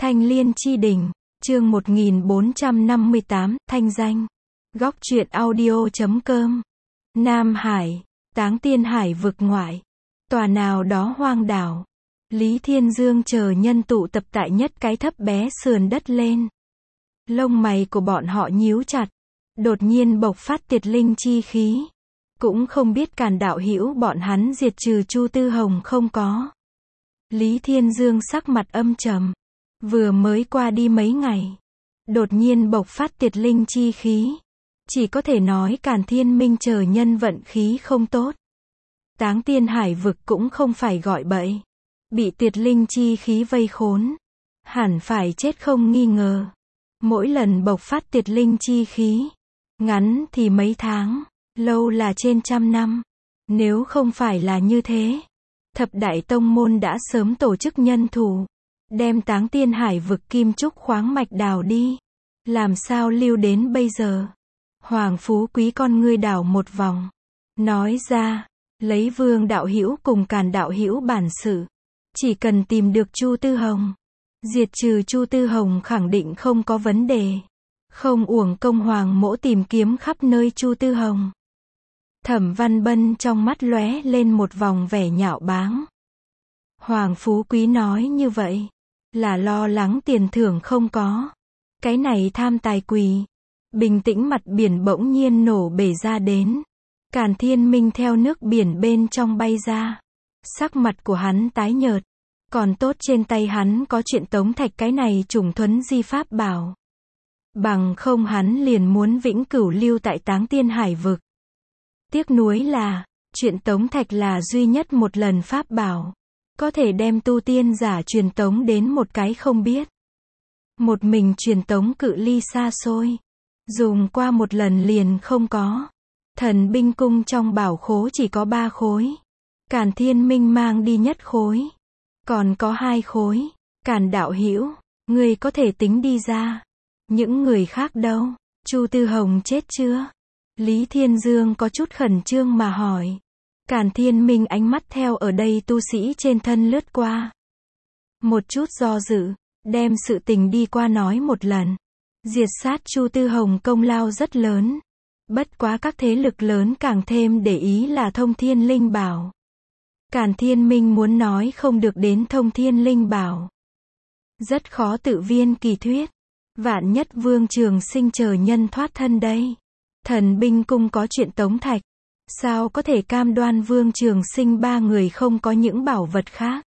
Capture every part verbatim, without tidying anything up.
Thanh Liên Chi Đỉnh, chương một nghìn bốn trăm năm mươi tám, thanh danh. Góc truyện audio chấm com. Nam Hải, Táng Tiên Hải vực ngoại. Tòa nào đó hoang đảo. Lý Thiên Dương chờ nhân tụ tập tại nhất cái thấp bé sườn đất lên. Lông mày của bọn họ nhíu chặt. Đột nhiên bộc phát tiệt linh chi khí. Cũng không biết Càn đạo hữu bọn hắn diệt trừ Chu Tư Hồng không có. Lý Thiên Dương sắc mặt âm trầm. Vừa mới qua đi mấy ngày. Đột nhiên bộc phát tiệt linh chi khí. Chỉ có thể nói Càn Thiên Minh chờ nhân vận khí không tốt. Táng Tiên Hải vực cũng không phải gọi bậy. Bị tiệt linh chi khí vây khốn. Hẳn phải chết không nghi ngờ. Mỗi lần bộc phát tiệt linh chi khí. Ngắn thì mấy tháng. Lâu là trên trăm năm. Nếu không phải là như thế. Thập đại tông môn đã sớm tổ chức nhân thủ. Đem Táng Tiên Hải vực kim trúc khoáng mạch đào đi. Làm sao lưu đến bây giờ? Hoàng Phú Quý con ngươi đảo một vòng. Nói ra, lấy Vương đạo hữu cùng Càn đạo hữu bản sự. Chỉ cần tìm được Chu Tư Hồng. Diệt trừ Chu Tư Hồng khẳng định không có vấn đề. Không uổng công Hoàng mỗ tìm kiếm khắp nơi Chu Tư Hồng. Thẩm Văn Bân trong mắt lóe lên một vòng vẻ nhạo báng. Hoàng Phú Quý nói như vậy. Là lo lắng tiền thưởng không có. Cái này tham tài quỳ. Bình tĩnh mặt biển bỗng nhiên nổ bể ra đến. Càn Thiên Minh theo nước biển bên trong bay ra. Sắc mặt của hắn tái nhợt. Còn tốt trên tay hắn có chuyện tống thạch cái này trùng thuấn di pháp bảo. Bằng không hắn liền muốn vĩnh cửu lưu tại Táng Tiên Hải vực. Tiếc nuối là, chuyện tống thạch là duy nhất một lần pháp bảo. Có thể đem tu tiên giả truyền tống đến một cái không biết. Một mình truyền tống cự ly xa xôi. Dùng qua một lần liền không có. Thần binh cung trong bảo khố chỉ có ba khối. Càn Thiên Minh mang đi nhất khối. Còn có hai khối. Càn đạo hữu, ngươi có thể tính đi ra. Những người khác đâu? Chu Tư Hồng chết chưa? Lý Thiên Dương có chút khẩn trương mà hỏi. Càn Thiên Minh ánh mắt theo ở đây tu sĩ trên thân lướt qua. Một chút do dự, đem sự tình đi qua nói một lần. Diệt sát Chu Tư Hồng công lao rất lớn. Bất quá các thế lực lớn càng thêm để ý là Thông Thiên Linh Bảo. Càn Thiên Minh muốn nói không được đến Thông Thiên Linh Bảo. Rất khó tự viên kỳ thuyết. Vạn nhất Vương Trường Sinh chờ nhân thoát thân đây. Thần binh cung có chuyện tống thạch. Sao có thể cam đoan Vương Trường Sinh ba người không có những bảo vật khác?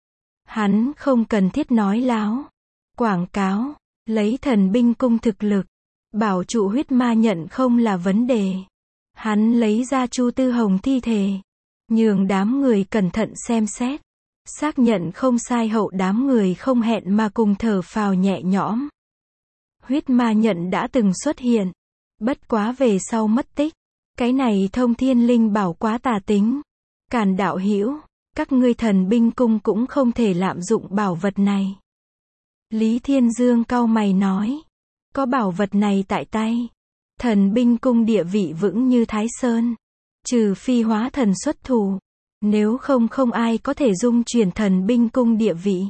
Hắn không cần thiết nói láo. Quảng cáo. Lấy thần binh cung thực lực. Bảo trụ huyết ma nhận không là vấn đề. Hắn lấy ra Chu Tư Hồng thi thể. Nhường đám người cẩn thận xem xét. Xác nhận không sai hậu đám người không hẹn mà cùng thở phào nhẹ nhõm. Huyết ma nhận đã từng xuất hiện. Bất quá về sau mất tích. Cái này Thông Thiên Linh Bảo quá tà tính. Càn đạo hữu, các ngươi thần binh cung cũng không thể lạm dụng bảo vật này. Lý Thiên Dương cau mày nói. Có bảo vật này tại tay. Thần binh cung địa vị vững như Thái Sơn. Trừ phi hóa thần xuất thủ. Nếu không không ai có thể dung chuyển thần binh cung địa vị.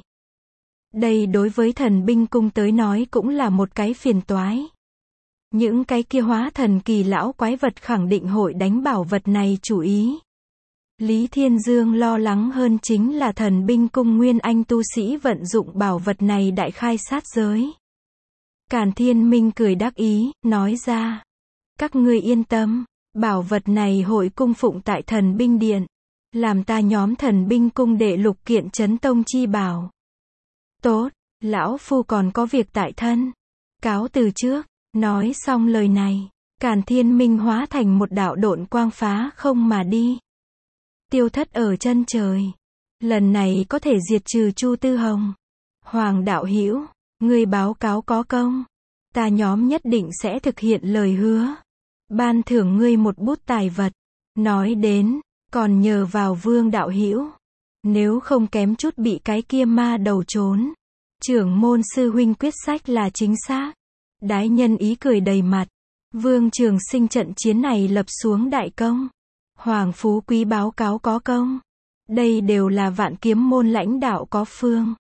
Đây đối với thần binh cung tới nói cũng là một cái phiền toái. Những cái kia hóa thần kỳ lão quái vật khẳng định hội đánh bảo vật này chủ ý. Lý Thiên Dương lo lắng hơn chính là thần binh cung nguyên anh tu sĩ vận dụng bảo vật này đại khai sát giới. Càn Thiên Minh cười đắc ý, nói ra. Các ngươi yên tâm, bảo vật này hội cung phụng tại thần binh điện. Làm ta nhóm thần binh cung đệ lục kiện chấn tông chi bảo. Tốt, lão phu còn có việc tại thân. Cáo từ trước. Nói xong lời này, Càn Thiên Minh hóa thành một đạo độn quang phá không mà đi. Tiêu thất ở chân trời. Lần này có thể diệt trừ Chu Tư Hồng. Hoàng đạo hữu, ngươi báo cáo có công. Ta nhóm nhất định sẽ thực hiện lời hứa. Ban thưởng ngươi một bút tài vật. Nói đến, còn nhờ vào Vương đạo hữu. Nếu không kém chút bị cái kia ma đầu trốn. Trưởng môn sư huynh quyết sách là chính xác. Đái nhân ý cười đầy mặt. Vương Trường Sinh trận chiến này lập xuống đại công. Hoàng Phú Quý báo cáo có công. Đây đều là Vạn Kiếm môn lãnh đạo có phương.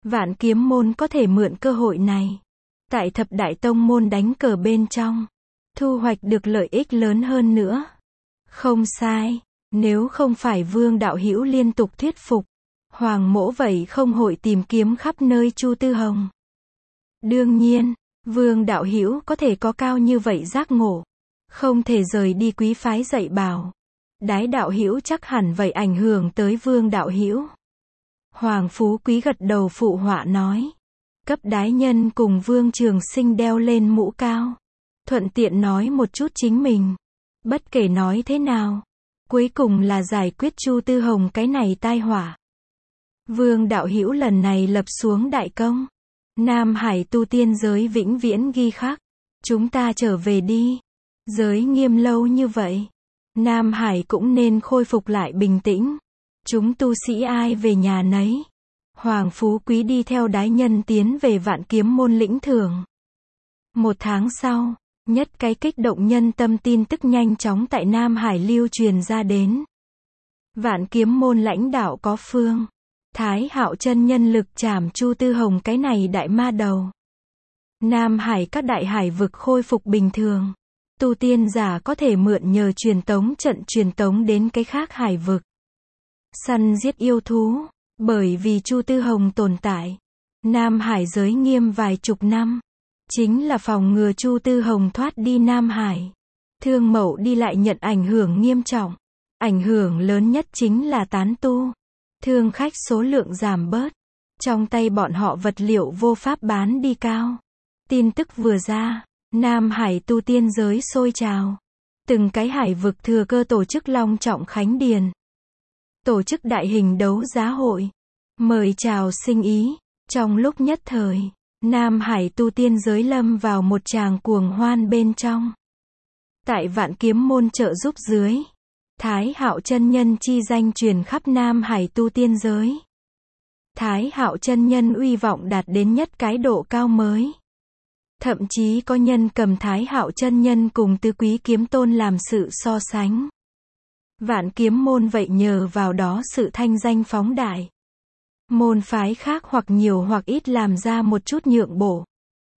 Vạn Kiếm môn có thể mượn cơ hội này. Tại thập đại tông môn đánh cờ bên trong. Thu hoạch được lợi ích lớn hơn nữa. Không sai. Nếu không phải Vương đạo hữu liên tục thuyết phục. Hoàng mỗ vậy không hội tìm kiếm khắp nơi Chu Tư Hồng. Đương nhiên, Vương đạo hữu có thể có cao như vậy giác ngộ. Không thể rời đi quý phái dạy bảo. Đái đạo hữu chắc hẳn vậy ảnh hưởng tới Vương đạo hữu. Hoàng Phú Quý gật đầu phụ họa nói. Cấp đái nhân cùng Vương Trường Sinh đeo lên mũ cao. Thuận tiện nói một chút chính mình. Bất kể nói thế nào. Cuối cùng là giải quyết Chu Tư Hồng cái này tai họa. Vương đạo hữu lần này lập xuống đại công. Nam Hải tu tiên giới vĩnh viễn ghi khắc. Chúng ta trở về đi. Giới nghiêm lâu như vậy. Nam Hải cũng nên khôi phục lại bình tĩnh. Chúng tu sĩ ai về nhà nấy. Hoàng Phú Quý đi theo đái nhân tiến về Vạn Kiếm môn lĩnh thưởng. Một tháng sau, nhất cái kích động nhân tâm tin tức nhanh chóng tại Nam Hải lưu truyền ra đến. Vạn Kiếm môn lãnh đạo có phương. Thái Hạo chân nhân lực trảm Chu Tư Hồng cái này đại ma đầu. Nam Hải các đại hải vực khôi phục bình thường. Tu tiên giả có thể mượn nhờ truyền tống trận truyền tống đến cái khác hải vực. Săn giết yêu thú. Bởi vì Chu Tư Hồng tồn tại. Nam Hải giới nghiêm vài chục năm. Chính là phòng ngừa Chu Tư Hồng thoát đi Nam Hải. Thương mậu đi lại nhận ảnh hưởng nghiêm trọng. Ảnh hưởng lớn nhất chính là tán tu. Thương khách số lượng giảm bớt. Trong tay bọn họ vật liệu vô pháp bán đi cao. Tin tức vừa ra, Nam Hải tu tiên giới sôi trào. Từng cái hải vực thừa cơ tổ chức long trọng khánh điền. Tổ chức đại hình đấu giá hội. Mời chào sinh ý. Trong lúc nhất thời, Nam Hải tu tiên giới lâm vào một tràng cuồng hoan bên trong. Tại Vạn Kiếm môn trợ giúp dưới. Thái Hạo chân nhân chi danh truyền khắp Nam Hải tu tiên giới. Thái Hạo chân nhân uy vọng đạt đến nhất cái độ cao mới. Thậm chí có nhân cầm Thái Hạo chân nhân cùng Tứ Quý Kiếm Tôn làm sự so sánh. Vạn Kiếm môn vậy nhờ vào đó sự thanh danh phóng đại. Môn phái khác hoặc nhiều hoặc ít làm ra một chút nhượng bộ.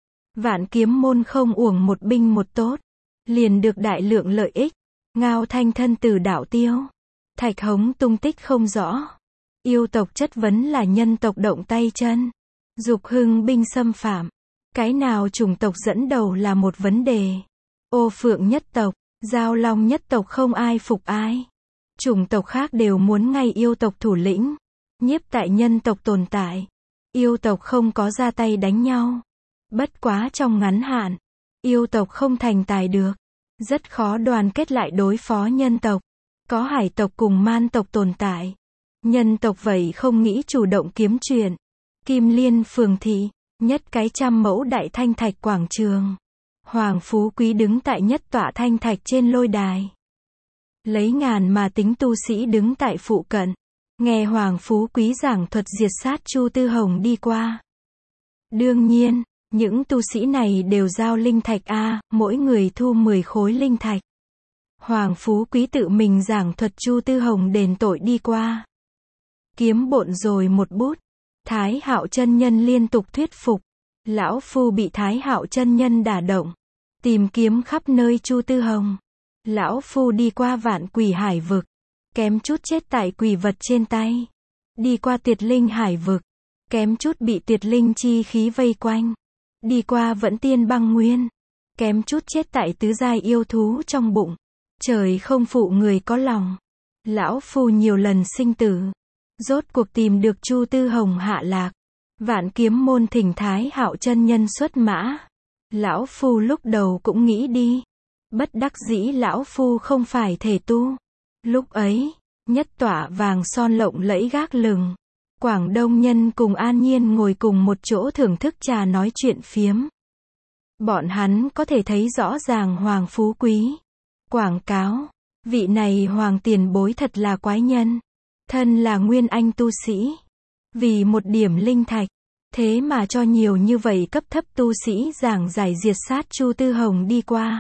Vạn Kiếm môn không uổng một binh một tốt, liền được đại lượng lợi ích. Ngao Thanh thân tử đạo tiêu. Thạch Hống tung tích không rõ. Yêu tộc chất vấn là nhân tộc động tay chân. Dục Hưng binh xâm phạm. Cái nào chủng tộc dẫn đầu là một vấn đề. Ô Phượng nhất tộc, Giao Long nhất tộc không ai phục ai. Chủng tộc khác đều muốn ngay yêu tộc thủ lĩnh. Nhiếp tại nhân tộc tồn tại. Yêu tộc không có ra tay đánh nhau. Bất quá trong ngắn hạn, yêu tộc không thành tài được. Rất khó đoàn kết lại đối phó nhân tộc. Có hải tộc cùng man tộc tồn tại. Nhân tộc vậy không nghĩ chủ động kiếm chuyện. Kim Liên phường thị, nhất cái trăm mẫu đại thanh thạch quảng trường. Hoàng Phú Quý đứng tại nhất tọa thanh thạch trên lôi đài. Lấy ngàn mà tính tu sĩ đứng tại phụ cận. Nghe Hoàng Phú Quý giảng thuật diệt sát Chu Tư Hồng đi qua. Đương nhiên, những tu sĩ này đều giao linh thạch A, mỗi người thu mười khối linh thạch. Hoàng Phú Quý tự mình giảng thuật Chu Tư Hồng đền tội đi qua. Kiếm bộn rồi một bút. Thái Hạo chân nhân liên tục thuyết phục. Lão Phu bị Thái Hạo chân nhân đả động. Tìm kiếm khắp nơi Chu Tư Hồng. Lão Phu đi qua vạn quỷ hải vực. Kém chút chết tại quỷ vật trên tay. Đi qua tuyệt linh hải vực. Kém chút bị tuyệt linh chi khí vây quanh. Đi qua vẫn tiên băng nguyên. Kém chút chết tại tứ giai yêu thú trong bụng. Trời không phụ người có lòng. Lão Phu nhiều lần sinh tử. Rốt cuộc tìm được Chu Tư Hồng hạ lạc. Vạn Kiếm môn thỉnh Thái Hạo chân nhân xuất mã. Lão Phu lúc đầu cũng nghĩ đi. Bất đắc dĩ lão Phu không phải thể tu. Lúc ấy, nhất tỏa vàng son lộng lẫy gác lừng. Quảng Đông nhân cùng An Nhiên ngồi cùng một chỗ thưởng thức trà nói chuyện phiếm. Bọn hắn có thể thấy rõ ràng Hoàng Phú Quý. Quảng cáo, vị này Hoàng tiền bối thật là quái nhân. Thân là nguyên anh tu sĩ. Vì một điểm linh thạch, thế mà cho nhiều như vậy cấp thấp tu sĩ giảng giải diệt sát Chu Tư Hồng đi qua.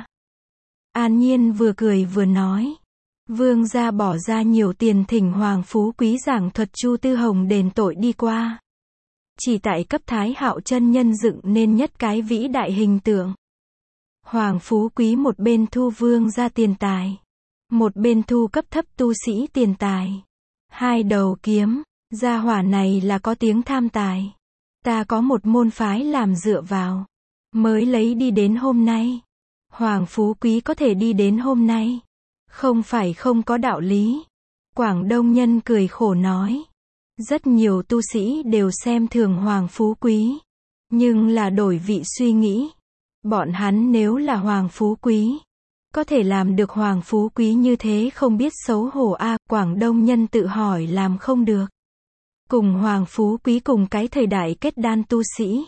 An Nhiên vừa cười vừa nói. Vương gia bỏ ra nhiều tiền thỉnh Hoàng Phú Quý giảng thuật Chu Tư Hồng đền tội đi qua. chỉ tại cấp Thái Hạo chân nhân dựng nên nhất cái vĩ đại hình tượng. Hoàng Phú Quý một bên thu vương ra tiền tài, một bên thu cấp thấp tu sĩ tiền tài. Hai đầu kiếm, gia hỏa này là có tiếng tham tài. Ta có một môn phái làm dựa vào, mới lấy đi đến hôm nay. Hoàng Phú Quý có thể đi đến hôm nay, không phải không có đạo lý. Quảng Đông Nhân cười khổ nói. Rất nhiều tu sĩ đều xem thường Hoàng Phú Quý, nhưng là đổi vị suy nghĩ. Bọn hắn nếu là Hoàng Phú Quý, có thể làm được Hoàng Phú Quý như thế không biết xấu hổ a à, Quảng Đông Nhân tự hỏi làm không được. Cùng Hoàng Phú Quý cùng cái thời đại kết đan tu sĩ.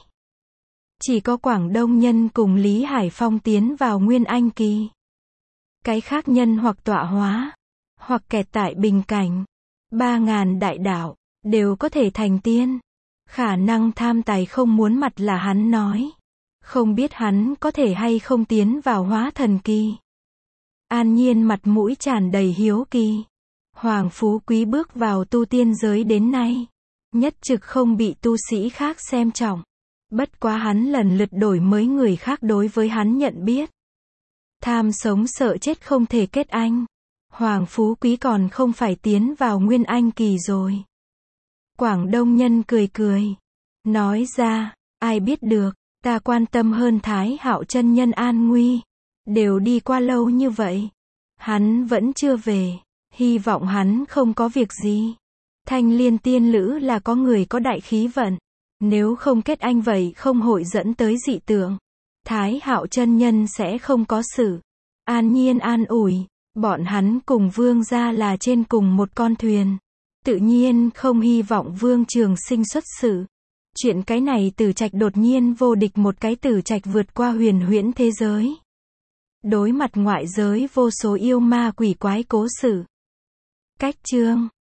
Chỉ có Quảng Đông Nhân cùng Lý Hải Phong tiến vào Nguyên Anh kỳ. Cái khác nhân hoặc tọa hóa, hoặc kẹt tại bình cảnh. Ba ngàn đại đạo, đều có thể thành tiên. Khả năng tham tài không muốn mặt là hắn nói. Không biết hắn có thể hay không tiến vào hóa thần kỳ. An Nhiên mặt mũi tràn đầy hiếu kỳ. Hoàng Phú Quý bước vào tu tiên giới đến nay, nhất trực không bị tu sĩ khác xem trọng. Bất quá hắn lần lượt đổi mới người khác đối với hắn nhận biết. Tham sống sợ chết không thể kết anh. Hoàng Phú Quý còn không phải tiến vào Nguyên Anh kỳ rồi. Quảng Đông Nhân cười cười, nói ra, ai biết được, ta quan tâm hơn Thái Hạo chân nhân an nguy. Đều đi qua lâu như vậy, hắn vẫn chưa về, hy vọng hắn không có việc gì. Thanh Liên tiên lữ là có người có đại khí vận, nếu không kết anh vậy không hội dẫn tới dị tượng. Thái Hạo chân nhân sẽ không có sự. An Nhiên an ủi, bọn hắn cùng Vương gia là trên cùng một con thuyền, tự nhiên không hy vọng Vương Trường Sinh xuất sự. Chuyện cái này Tử Trạch đột nhiên vô địch một cái Tử Trạch vượt qua huyền huyễn thế giới. Đối mặt ngoại giới vô số yêu ma quỷ quái cố sự. Cách chương